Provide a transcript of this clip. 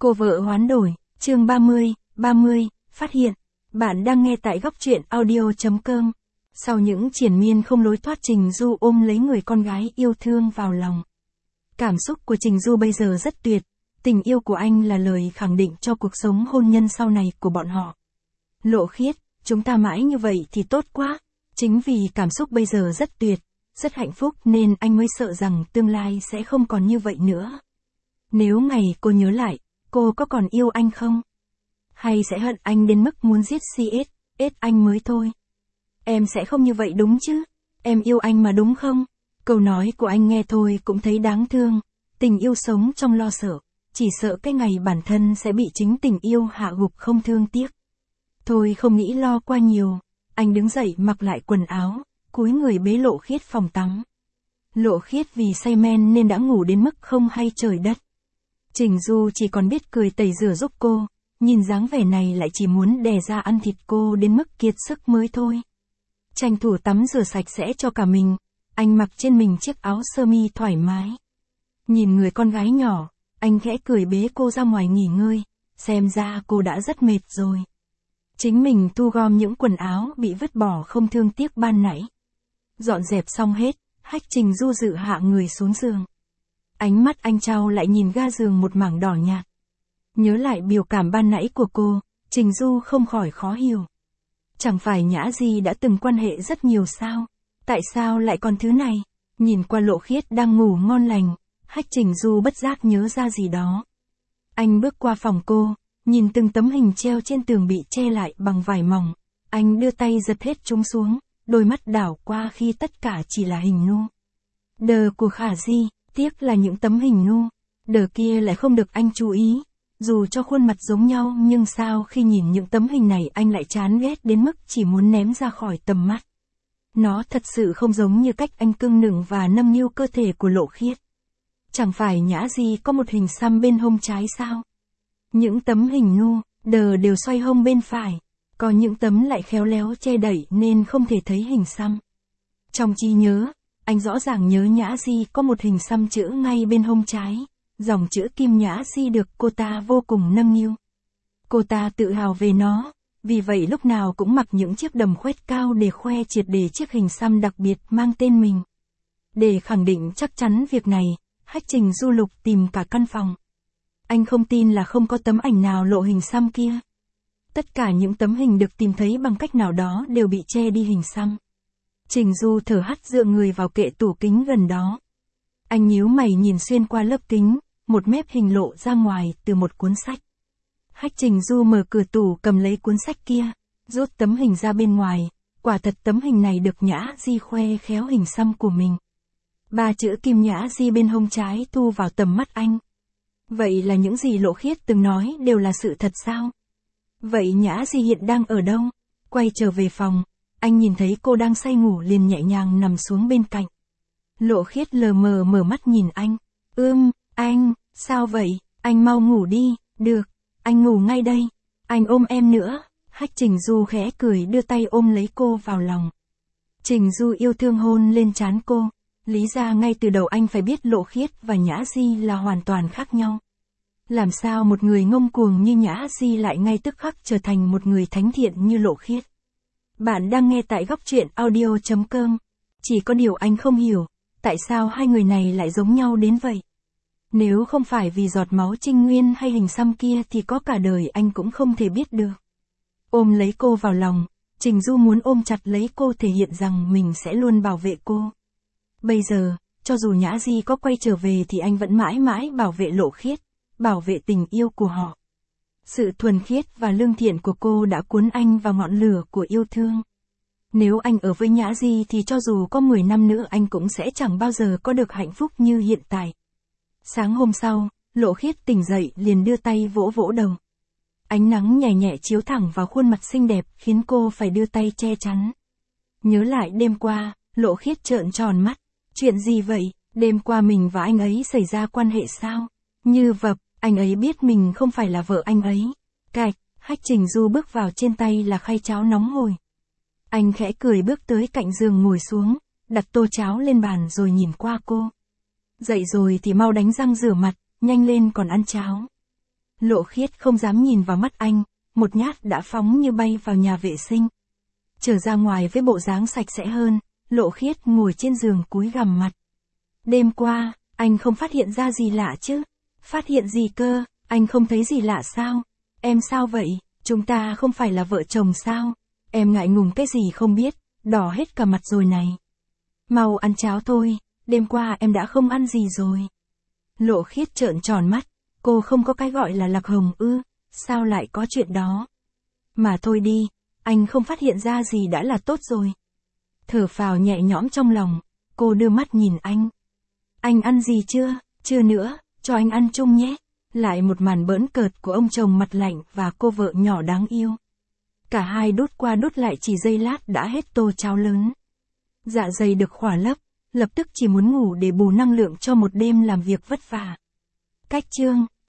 Cô vợ hoán đổi, chương 30, phát hiện. Bạn đang nghe tại góc truyện audio.com. Sau những triền miên không lối thoát, Trình Du ôm lấy người con gái yêu thương vào lòng. Cảm xúc của Trình Du bây giờ rất tuyệt, tình yêu của anh là lời khẳng định cho cuộc sống hôn nhân sau này của bọn họ. Lộ Khiết, chúng ta mãi như vậy thì tốt quá. Chính vì cảm xúc bây giờ rất tuyệt, rất hạnh phúc nên anh mới sợ rằng tương lai sẽ không còn như vậy nữa. Nếu ngày cô nhớ lại, cô có còn yêu anh không? Hay sẽ hận anh đến mức muốn giết CS anh mới thôi? Em sẽ không như vậy đúng chứ? Em yêu anh mà đúng không? Câu nói của anh nghe thôi cũng thấy đáng thương. Tình yêu sống trong lo sợ, chỉ sợ cái ngày bản thân sẽ bị chính tình yêu hạ gục không thương tiếc. Thôi không nghĩ lo qua nhiều. Anh đứng dậy mặc lại quần áo, cúi người bế Lộ Khiết phòng tắm. Lộ Khiết vì say men nên đã ngủ đến mức không hay trời đất. Trình Du chỉ còn biết cười tẩy rửa giúp cô, nhìn dáng vẻ này lại chỉ muốn đè ra ăn thịt cô đến mức kiệt sức mới thôi. Tranh thủ tắm rửa sạch sẽ cho cả mình, anh mặc trên mình chiếc áo sơ mi thoải mái. Nhìn người con gái nhỏ, anh khẽ cười bế cô ra ngoài nghỉ ngơi, xem ra cô đã rất mệt rồi. Chính mình thu gom những quần áo bị vứt bỏ không thương tiếc ban nãy. Dọn dẹp xong hết, Trình Du dự hạ người xuống giường. Ánh mắt anh trao lại nhìn ga giường một mảng đỏ nhạt. Nhớ lại biểu cảm ban nãy của cô, Trình Du không khỏi khó hiểu. Chẳng phải Nhã Di đã từng quan hệ rất nhiều sao? Tại sao lại còn thứ này? Nhìn qua Lộ Khiết đang ngủ ngon lành, Trình Du bất giác nhớ ra gì đó. Anh bước qua phòng cô, nhìn từng tấm hình treo trên tường bị che lại bằng vải mỏng. Anh đưa tay giật hết chúng xuống, đôi mắt đảo qua khi tất cả chỉ là hình nu. Đờ của Khả Di, tiếc là những tấm hình nu, đờ kia lại không được anh chú ý. Dù cho khuôn mặt giống nhau nhưng sao khi nhìn những tấm hình này anh lại chán ghét đến mức chỉ muốn ném ra khỏi tầm mắt. Nó thật sự không giống như cách anh cưng nựng và nâng niu cơ thể của Lộ Khiết. Chẳng phải Nhã Di có một hình xăm bên hông trái sao? Những tấm hình nu, đờ đều xoay hông bên phải, có những tấm lại khéo léo che đậy nên không thể thấy hình xăm. Trong trí nhớ, anh rõ ràng nhớ Nhã Di có một hình xăm chữ ngay bên hông trái, dòng chữ Kim Nhã Di được cô ta vô cùng nâng niu. Cô ta tự hào về nó, vì vậy lúc nào cũng mặc những chiếc đầm khoét cao để khoe triệt để chiếc hình xăm đặc biệt mang tên mình. Để khẳng định chắc chắn việc này, Trình Du lục tìm cả căn phòng. Anh không tin là không có tấm ảnh nào lộ hình xăm kia. Tất cả những tấm hình được tìm thấy bằng cách nào đó đều bị che đi hình xăm. Trình Du thở hắt dựa người vào kệ tủ kính gần đó. Anh nhíu mày nhìn xuyên qua lớp kính, một mép hình lộ ra ngoài từ một cuốn sách. Trình Du mở cửa tủ cầm lấy cuốn sách kia, rút tấm hình ra bên ngoài, quả thật tấm hình này được Nhã Di khoe khéo hình xăm của mình. 3 chữ Kim Nhã Di bên hông trái thu vào tầm mắt anh. Vậy là những gì Lộ Khiết từng nói đều là sự thật sao? Vậy Nhã Di hiện đang ở đâu? Quay trở về phòng, anh nhìn thấy cô đang say ngủ liền nhẹ nhàng nằm xuống bên cạnh. Lộ Khiết lờ mờ mở mắt nhìn anh. Anh, sao vậy? Anh mau ngủ đi, được, anh ngủ ngay đây. Anh ôm em nữa. Trình Du khẽ cười đưa tay ôm lấy cô vào lòng. Trình Du yêu thương hôn lên trán cô. Lý ra ngay từ đầu anh phải biết Lộ Khiết và Nhã Di là hoàn toàn khác nhau. Làm sao một người ngông cuồng như Nhã Di lại ngay tức khắc trở thành một người thánh thiện như Lộ Khiết. Bạn đang nghe tại góc truyện audio.com. Chỉ có điều anh không hiểu, tại sao hai người này lại giống nhau đến vậy. Nếu không phải vì giọt máu trinh nguyên hay hình xăm kia thì có cả đời anh cũng không thể biết được. Ôm lấy cô vào lòng, Trình Du muốn ôm chặt lấy cô thể hiện rằng mình sẽ luôn bảo vệ cô. Bây giờ, cho dù Nhã Di có quay trở về thì anh vẫn mãi mãi bảo vệ Lộ Khiết, bảo vệ tình yêu của họ. Sự thuần khiết và lương thiện của cô đã cuốn anh vào ngọn lửa của yêu thương. Nếu anh ở với Nhã Di thì cho dù có 10 năm nữa anh cũng sẽ chẳng bao giờ có được hạnh phúc như hiện tại. Sáng hôm sau, Lộ Khiết tỉnh dậy liền đưa tay vỗ vỗ đầu. Ánh nắng nhẹ nhẹ chiếu thẳng vào khuôn mặt xinh đẹp khiến cô phải đưa tay che chắn. Nhớ lại đêm qua, Lộ Khiết trợn tròn mắt. Chuyện gì vậy? Đêm qua mình và anh ấy xảy ra quan hệ sao? Như vập, anh ấy biết mình không phải là vợ anh ấy. Cạch, Trình Du bước vào trên tay là khay cháo nóng hổi. Anh khẽ cười bước tới cạnh giường ngồi xuống, đặt tô cháo lên bàn rồi nhìn qua cô. Dậy rồi thì mau đánh răng rửa mặt, nhanh lên còn ăn cháo. Lộ Khiết không dám nhìn vào mắt anh, một nhát đã phóng như bay vào nhà vệ sinh. Trở ra ngoài với bộ dáng sạch sẽ hơn, Lộ Khiết ngồi trên giường cúi gằm mặt. Đêm qua, anh không phát hiện ra gì lạ chứ? Phát hiện gì cơ, anh không thấy gì lạ sao? Em sao vậy, chúng ta không phải là vợ chồng sao? Em ngại ngùng cái gì không biết, đỏ hết cả mặt rồi này. Mau ăn cháo thôi, đêm qua em đã không ăn gì rồi. Lộ Khiết trợn tròn mắt, cô không có cái gọi là Lạc Hồng ư, sao lại có chuyện đó? Mà thôi đi, anh không phát hiện ra gì đã là tốt rồi. Thở phào nhẹ nhõm trong lòng, cô đưa mắt nhìn anh. Anh ăn gì chưa? Chưa nữa, cho anh ăn chung nhé. Lại một màn bỡn cợt của ông chồng mặt lạnh và cô vợ nhỏ đáng yêu. Cả hai đút qua đút lại chỉ giây lát đã hết tô cháo lớn. Dạ dày được khỏa lấp, lập tức chỉ muốn ngủ để bù năng lượng cho một đêm làm việc vất vả. Cách chương